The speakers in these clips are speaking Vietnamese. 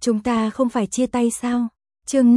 Chúng ta không phải chia tay sao? Chương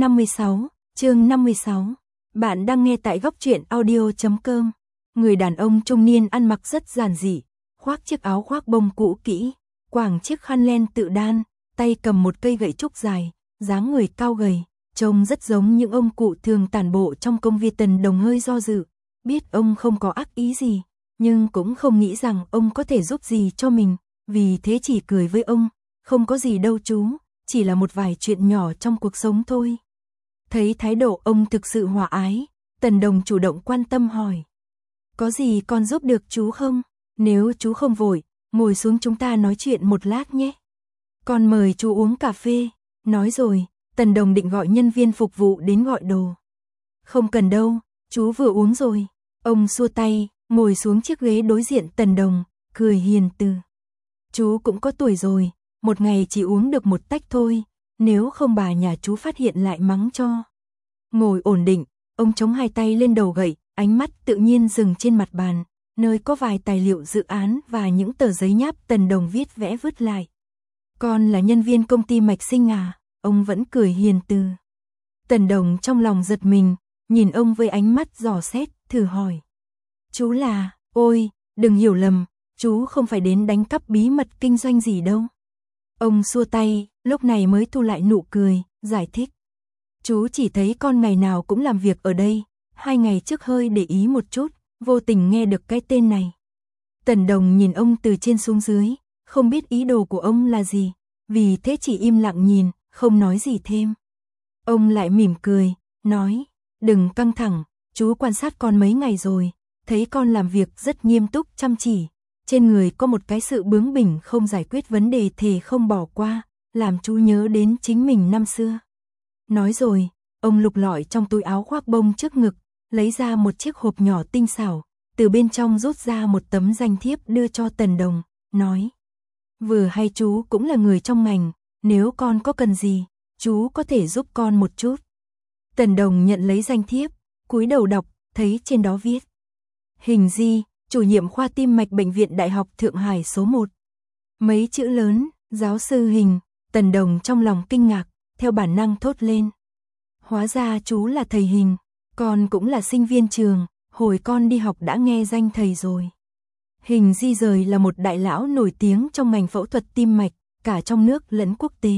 56. Bạn đang nghe tại góc truyện audio.com. Người đàn ông trung niên ăn mặc rất giản dị, khoác chiếc áo khoác bông cũ kỹ, quàng chiếc khăn len tự đan, tay cầm một cây gậy trúc dài, dáng người cao gầy, trông rất giống những ông cụ thường tản bộ trong công viên. Tần Đồng hơi do dự, biết ông không có ác ý gì, nhưng cũng không nghĩ rằng ông có thể giúp gì cho mình, vì thế chỉ cười với ông, không có gì đâu chú, chỉ là một vài chuyện nhỏ trong cuộc sống thôi. Thấy thái độ ông thực sự hòa ái, Tần Đồng chủ động quan tâm hỏi. Có gì con giúp được chú không? Nếu chú không vội, ngồi xuống chúng ta nói chuyện một lát nhé. Con mời chú uống cà phê. Nói rồi, Tần Đồng định gọi nhân viên phục vụ đến gọi đồ. Không cần đâu, chú vừa uống rồi. Ông xua tay, ngồi xuống chiếc ghế đối diện Tần Đồng, cười hiền từ. Chú cũng có tuổi rồi, một ngày chỉ uống được một tách thôi, nếu không bà nhà chú phát hiện lại mắng cho. Ngồi ổn định, ông chống hai tay lên đầu gậy, ánh mắt tự nhiên dừng trên mặt bàn, nơi có vài tài liệu dự án và những tờ giấy nháp. Tần Đồng viết vẽ vứt lại. Con là nhân viên công ty Mạch Sinh à? Ông vẫn cười hiền từ. Tần Đồng trong lòng giật mình, nhìn ông với ánh mắt dò xét, thử hỏi. Chú là, ôi, đừng hiểu lầm, chú không phải đến đánh cắp bí mật kinh doanh gì đâu. Ông xua tay, lúc này mới thu lại nụ cười, giải thích. Chú chỉ thấy con ngày nào cũng làm việc ở đây, 2 ngày trước hơi để ý một chút, vô tình nghe được cái tên này. Tần Đồng nhìn ông từ trên xuống dưới, không biết ý đồ của ông là gì, vì thế chỉ im lặng nhìn, không nói gì thêm. Ông lại mỉm cười, nói, đừng căng thẳng, chú quan sát con mấy ngày rồi, thấy con làm việc rất nghiêm túc chăm chỉ, trên người có một cái sự bướng bỉnh không giải quyết vấn đề thề không bỏ qua, làm chú nhớ đến chính mình năm xưa. Nói rồi, ông lục lọi trong túi áo khoác bông trước ngực, lấy ra một chiếc hộp nhỏ tinh xảo, từ bên trong rút ra một tấm danh thiếp đưa cho Tần Đồng, nói. Vừa hay chú cũng là người trong ngành, nếu con có cần gì, chú có thể giúp con một chút. Tần Đồng nhận lấy danh thiếp, cúi đầu đọc, thấy trên đó viết. Hình Di, chủ nhiệm khoa tim mạch Bệnh viện Đại học Thượng Hải số 1. Mấy chữ lớn, giáo sư Hình. Tần Đồng trong lòng kinh ngạc, theo bản năng thốt lên. Hóa ra chú là thầy Hình, con cũng là sinh viên trường, hồi con đi học đã nghe danh thầy rồi. Hình Di Rời là một đại lão nổi tiếng trong ngành phẫu thuật tim mạch, cả trong nước lẫn quốc tế.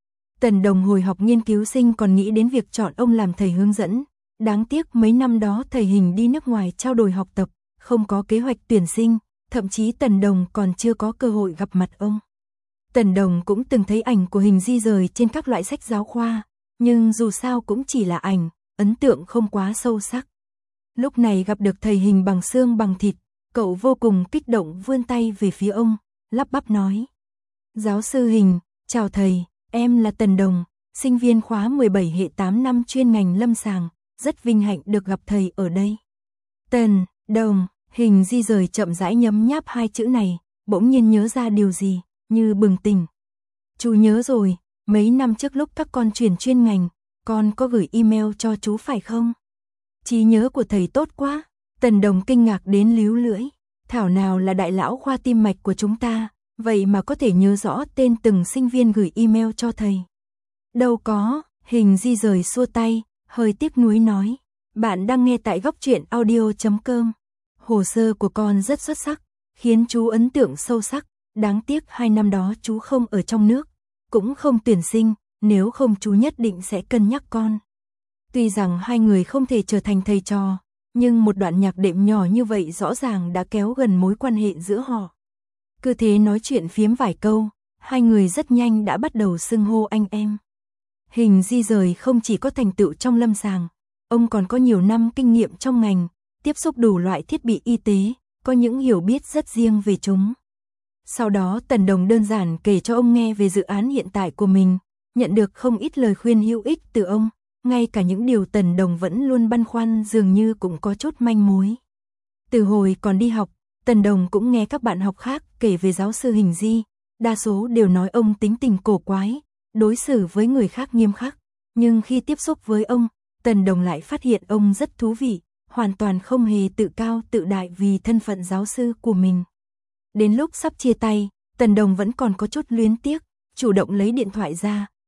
Tần Đồng hồi học nghiên cứu sinh còn nghĩ đến việc chọn ông làm thầy hướng dẫn. Đáng tiếc mấy năm đó thầy Hình đi nước ngoài trao đổi học tập, không có kế hoạch tuyển sinh, thậm chí Tần Đồng còn chưa có cơ hội gặp mặt ông. Tần Đồng cũng từng thấy ảnh của Hình Di Rời trên các loại sách giáo khoa, nhưng dù sao cũng chỉ là ảnh, ấn tượng không quá sâu sắc. Lúc này gặp được thầy Hình bằng xương bằng thịt, cậu vô cùng kích động vươn tay về phía ông, lắp bắp nói. Giáo sư Hình, chào thầy, em là Tần Đồng, sinh viên khóa 17 hệ 8 năm chuyên ngành lâm sàng, rất vinh hạnh được gặp thầy ở đây. Tần Đồng, Hình Di Rời chậm rãi nhấm nháp hai chữ này, bỗng nhiên nhớ ra điều gì, như bừng tỉnh. Chú nhớ rồi, mấy năm trước lúc các con chuyển chuyên ngành, con có gửi email cho chú phải không? Trí nhớ của thầy tốt quá. Tần Đồng kinh ngạc đến líu lưỡi. Thảo nào là đại lão khoa tim mạch của chúng ta, vậy mà có thể nhớ rõ tên từng sinh viên gửi email cho thầy. Đâu có, Hình Di Rời xua tay, hơi tiếc nuối nói. Bạn đang nghe tại góc truyện audio.com. Hồ sơ của con rất xuất sắc, khiến chú ấn tượng sâu sắc. Đáng tiếc 2 năm đó chú không ở trong nước, cũng không tuyển sinh, nếu không chú nhất định sẽ cân nhắc con. Tuy rằng hai người không thể trở thành thầy trò, nhưng một đoạn nhạc đệm nhỏ như vậy rõ ràng đã kéo gần mối quan hệ giữa họ. Cứ thế nói chuyện phiếm vài câu, hai người rất nhanh đã bắt đầu xưng hô anh em. Hình Di Rời không chỉ có thành tựu trong lâm sàng, ông còn có nhiều năm kinh nghiệm trong ngành, tiếp xúc đủ loại thiết bị y tế, có những hiểu biết rất riêng về chúng. Sau đó Tần Đồng đơn giản kể cho ông nghe về dự án hiện tại của mình, nhận được không ít lời khuyên hữu ích từ ông, ngay cả những điều Tần Đồng vẫn luôn băn khoăn dường như cũng có chút manh mối. Từ hồi còn đi học, Tần Đồng cũng nghe các bạn học khác kể về giáo sư Hình Di, đa số đều nói ông tính tình cổ quái, đối xử với người khác nghiêm khắc, nhưng khi tiếp xúc với ông, Tần Đồng lại phát hiện ông rất thú vị, hoàn toàn không hề tự cao tự đại vì thân phận giáo sư của mình. Đến lúc sắp chia tay, Tần Đồng vẫn còn có chút luyến tiếc, chủ động lấy điện thoại ra,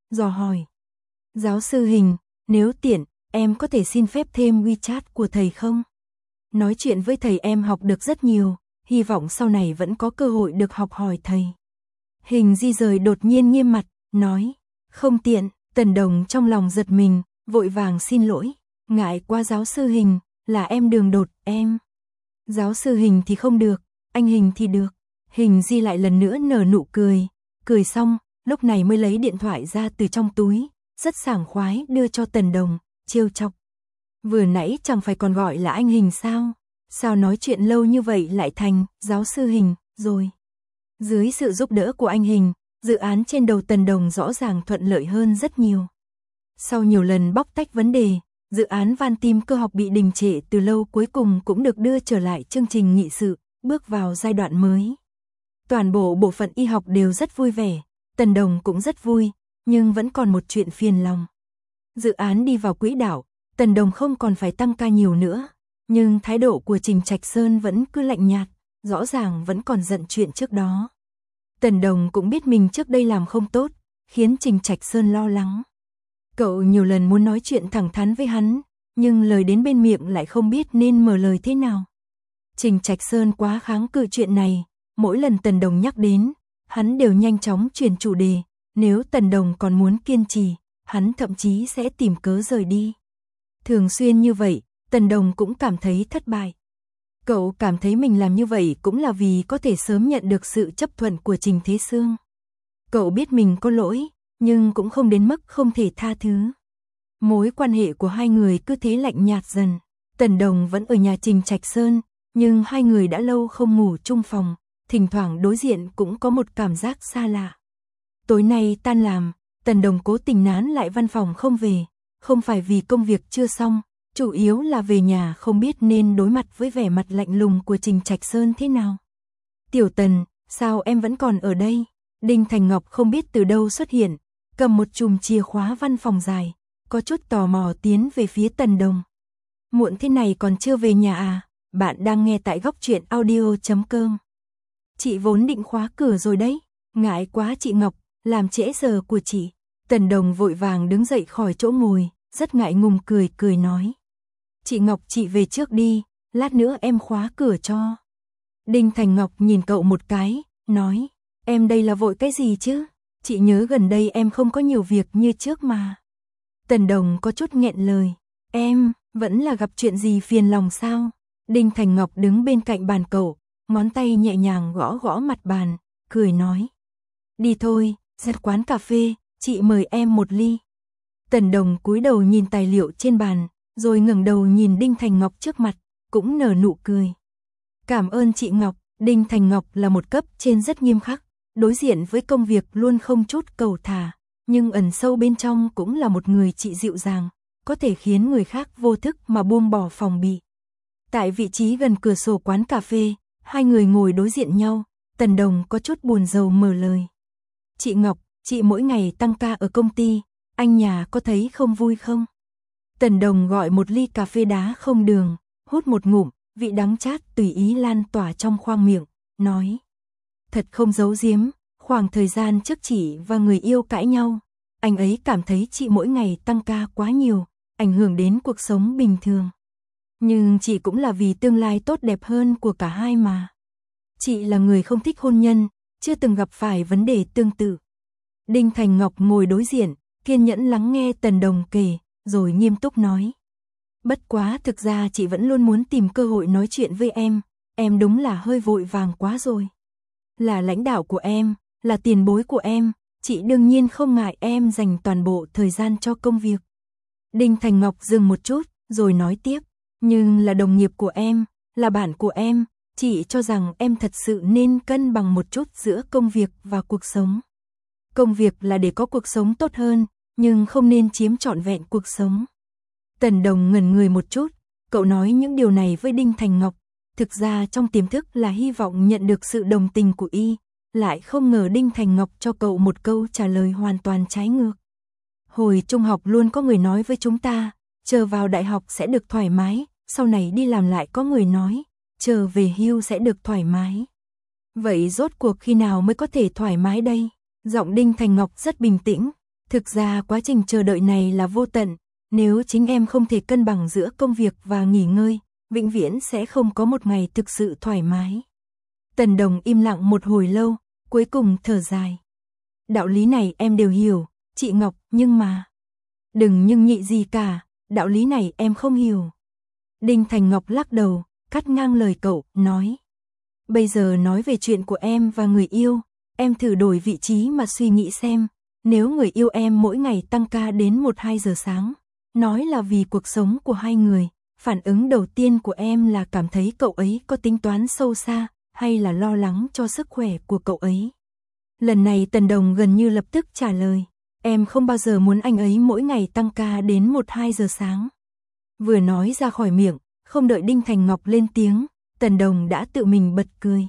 dò hỏi. Giáo sư Hình, nếu tiện, em có thể xin phép thêm WeChat của thầy không? Nói chuyện với thầy em học được rất nhiều, hy vọng sau này vẫn có cơ hội được học hỏi thầy. Hình di rời đột nhiên nghiêm mặt, nói, không tiện. Tần Đồng trong lòng giật mình, vội vàng xin lỗi, ngại quá giáo sư Hình, là em đường đột, em. Giáo sư Hình thì không được, anh Hình thì được. Hình di lại lần nữa nở nụ cười, cười xong, lúc này mới lấy điện thoại ra từ trong túi, rất sảng khoái đưa cho Tần Đồng, trêu chọc. Vừa nãy chẳng phải còn gọi là anh Hình sao? Sao nói chuyện lâu như vậy lại thành giáo sư Hình rồi? Dưới sự giúp đỡ của anh Hình, dự án trên đầu Tần Đồng rõ ràng thuận lợi hơn rất nhiều. Sau nhiều lần bóc tách vấn đề, dự án van tim cơ học bị đình trệ từ lâu cuối cùng cũng được đưa trở lại chương trình nghị sự, bước vào giai đoạn mới. Toàn bộ bộ phận y học đều rất vui vẻ, Tần Đồng cũng rất vui, nhưng vẫn còn một chuyện phiền lòng. Dự án đi vào quỹ đạo, Tần Đồng không còn phải tăng ca nhiều nữa, nhưng thái độ của Trình Trạch Sơn vẫn cứ lạnh nhạt, rõ ràng vẫn còn giận chuyện trước đó. Tần Đồng cũng biết mình trước đây làm không tốt, khiến Trình Trạch Sơn lo lắng. Cậu nhiều lần muốn nói chuyện thẳng thắn với hắn, nhưng lời đến bên miệng lại không biết nên mở lời thế nào. Trình Trạch Sơn quá kháng cự chuyện này, mỗi lần Tần Đồng nhắc đến, hắn đều nhanh chóng chuyển chủ đề, nếu Tần Đồng còn muốn kiên trì, hắn thậm chí sẽ tìm cớ rời đi. Thường xuyên như vậy, Tần Đồng cũng cảm thấy thất bại. Cậu cảm thấy mình làm như vậy cũng là vì có thể sớm nhận được sự chấp thuận của Trình Thế Sương. Cậu biết mình có lỗi, nhưng cũng không đến mức không thể tha thứ. Mối quan hệ của hai người cứ thế lạnh nhạt dần. Tần Đồng vẫn ở nhà Trình Trạch Sơn, nhưng hai người đã lâu không ngủ chung phòng, thỉnh thoảng đối diện cũng có một cảm giác xa lạ. Tối nay tan làm, Tần Đồng cố tình nán lại văn phòng không về, không phải vì công việc chưa xong, chủ yếu là về nhà không biết nên đối mặt với vẻ mặt lạnh lùng của Trình Trạch Sơn thế nào. Tiểu Tần, sao em vẫn còn ở đây? Đinh Thành Ngọc không biết từ đâu xuất hiện, cầm một chùm chìa khóa văn phòng dài, có chút tò mò tiến về phía Tần Đồng. Muộn thế này còn chưa về nhà à? Bạn đang nghe tại Góc Truyện Audio.com. Chị vốn định khóa cửa rồi đấy, ngại quá chị Ngọc, làm trễ giờ của chị. Tần Đồng vội vàng đứng dậy khỏi chỗ ngồi, rất ngại ngùng cười nói. Chị Ngọc chị về trước đi, lát nữa em khóa cửa cho. Đinh Thành Ngọc nhìn cậu một cái, nói, em đây là vội cái gì chứ? Chị nhớ gần đây em không có nhiều việc như trước mà. Tần Đồng có chút nghẹn lời, em, vẫn là gặp chuyện gì phiền lòng sao? Đinh Thành Ngọc đứng bên cạnh bàn cậu, ngón tay nhẹ nhàng gõ gõ mặt bàn, cười nói. Đi thôi, ra quán cà phê, chị mời em một ly. Tần Đồng cúi đầu nhìn tài liệu trên bàn, rồi ngẩng đầu nhìn Đinh Thành Ngọc trước mặt, cũng nở nụ cười. Cảm ơn chị Ngọc. Đinh Thành Ngọc là một cấp trên rất nghiêm khắc, đối diện với công việc luôn không chút cầu thả, nhưng ẩn sâu bên trong cũng là một người chị dịu dàng, có thể khiến người khác vô thức mà buông bỏ phòng bị. Tại vị trí gần cửa sổ quán cà phê, hai người ngồi đối diện nhau, Tần Đồng có chút buồn rầu mở lời. Chị Ngọc, chị mỗi ngày tăng ca ở công ty, anh nhà có thấy không vui không? Tần Đồng gọi một ly cà phê đá không đường, hút một ngụm, vị đắng chát tùy ý lan tỏa trong khoang miệng, nói. Thật không giấu giếm, khoảng thời gian trước chị và người yêu cãi nhau, anh ấy cảm thấy chị mỗi ngày tăng ca quá nhiều, ảnh hưởng đến cuộc sống bình thường. Nhưng chị cũng là vì tương lai tốt đẹp hơn của cả hai mà. Chị là người không thích hôn nhân, chưa từng gặp phải vấn đề tương tự. Đinh Thành Ngọc ngồi đối diện, kiên nhẫn lắng nghe Tần Đồng kể, rồi nghiêm túc nói. Bất quá thực ra chị vẫn luôn muốn tìm cơ hội nói chuyện với em đúng là hơi vội vàng quá rồi. Là lãnh đạo của em, là tiền bối của em, chị đương nhiên không ngại em dành toàn bộ thời gian cho công việc. Đinh Thành Ngọc dừng một chút, rồi nói tiếp, nhưng là đồng nghiệp của em, là bạn của em, chị cho rằng em thật sự nên cân bằng một chút giữa công việc và cuộc sống. Công việc là để có cuộc sống tốt hơn, nhưng không nên chiếm trọn vẹn cuộc sống. Tần Đồng ngẩn người một chút, cậu nói những điều này với Đinh Thành Ngọc, thực ra trong tiềm thức là hy vọng nhận được sự đồng tình của y, lại không ngờ Đinh Thành Ngọc cho cậu một câu trả lời hoàn toàn trái ngược. Hồi trung học luôn có người nói với chúng ta, chờ vào đại học sẽ được thoải mái, sau này đi làm lại có người nói, chờ về hưu sẽ được thoải mái. Vậy rốt cuộc khi nào mới có thể thoải mái đây? Giọng Đinh Thành Ngọc rất bình tĩnh, Thực ra quá trình chờ đợi này là vô tận, nếu chính em không thể cân bằng giữa công việc và nghỉ ngơi, vĩnh viễn sẽ không có một ngày thực sự thoải mái. Tần Đồng im lặng một hồi lâu, cuối cùng thở dài. Đạo lý này em đều hiểu, chị Ngọc, nhưng mà... Đừng nhưng nhị gì cả, đạo lý này em không hiểu. Đinh Thành Ngọc lắc đầu, cắt ngang lời cậu, nói. Bây giờ nói về chuyện của em và người yêu, em thử đổi vị trí mà suy nghĩ xem. Nếu người yêu em mỗi ngày tăng ca đến 1-2 giờ sáng, nói là vì cuộc sống của hai người, phản ứng đầu tiên của em là cảm thấy cậu ấy có tính toán sâu xa, hay là lo lắng cho sức khỏe của cậu ấy. Lần này Tần Đồng gần như lập tức trả lời, em không bao giờ muốn anh ấy mỗi ngày tăng ca đến 1-2 giờ sáng. Vừa nói ra khỏi miệng, không đợi Đinh Thành Ngọc lên tiếng, Tần Đồng đã tự mình bật cười.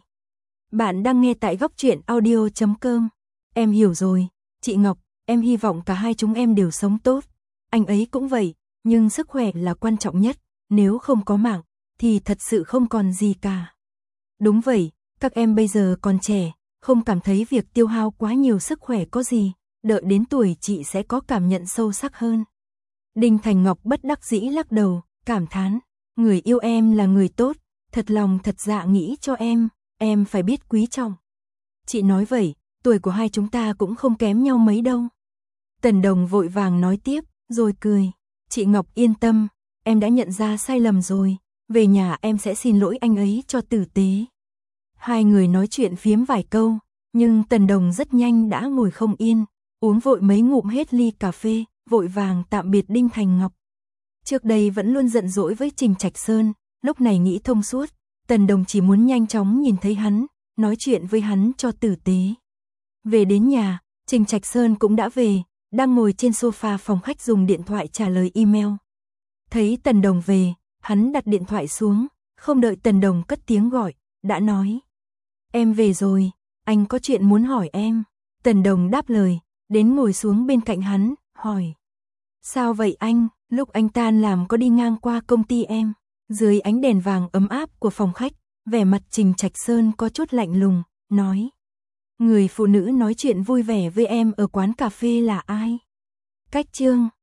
Bạn đang nghe tại Góc Truyện Audio.com. Em hiểu rồi, chị Ngọc, em hy vọng cả hai chúng em đều sống tốt. Anh ấy cũng vậy, nhưng sức khỏe là quan trọng nhất, nếu không có mạng, thì thật sự không còn gì cả. Đúng vậy, các em bây giờ còn trẻ, không cảm thấy việc tiêu hao quá nhiều sức khỏe có gì, đợi đến tuổi chị sẽ có cảm nhận sâu sắc hơn. Đinh Thành Ngọc bất đắc dĩ lắc đầu, cảm thán, người yêu em là người tốt, thật lòng thật dạ nghĩ cho em phải biết quý trọng. Chị nói vậy, tuổi của hai chúng ta cũng không kém nhau mấy đâu. Tần Đồng vội vàng nói tiếp, rồi cười, chị Ngọc yên tâm, em đã nhận ra sai lầm rồi, về nhà em sẽ xin lỗi anh ấy cho tử tế. Hai người nói chuyện phiếm vài câu, nhưng Tần Đồng rất nhanh đã ngồi không yên, uống vội mấy ngụm hết ly cà phê, vội vàng tạm biệt Đinh Thành Ngọc. Trước đây vẫn luôn giận dỗi với Trình Trạch Sơn, lúc này nghĩ thông suốt, Tần Đồng chỉ muốn nhanh chóng nhìn thấy hắn, nói chuyện với hắn cho tử tế. Về đến nhà, Trình Trạch Sơn cũng đã về, đang ngồi trên sofa phòng khách dùng điện thoại trả lời email. Thấy Tần Đồng về, hắn đặt điện thoại xuống, không đợi Tần Đồng cất tiếng gọi, đã nói. Em về rồi, anh có chuyện muốn hỏi em. Tần Đồng đáp lời, đến ngồi xuống bên cạnh hắn, hỏi. Sao vậy anh, lúc anh tan làm có đi ngang qua công ty em? Dưới ánh đèn vàng ấm áp của phòng khách, vẻ mặt Trình Trạch Sơn có chút lạnh lùng, nói. Người phụ nữ nói chuyện vui vẻ với em ở quán cà phê là ai? Cách chương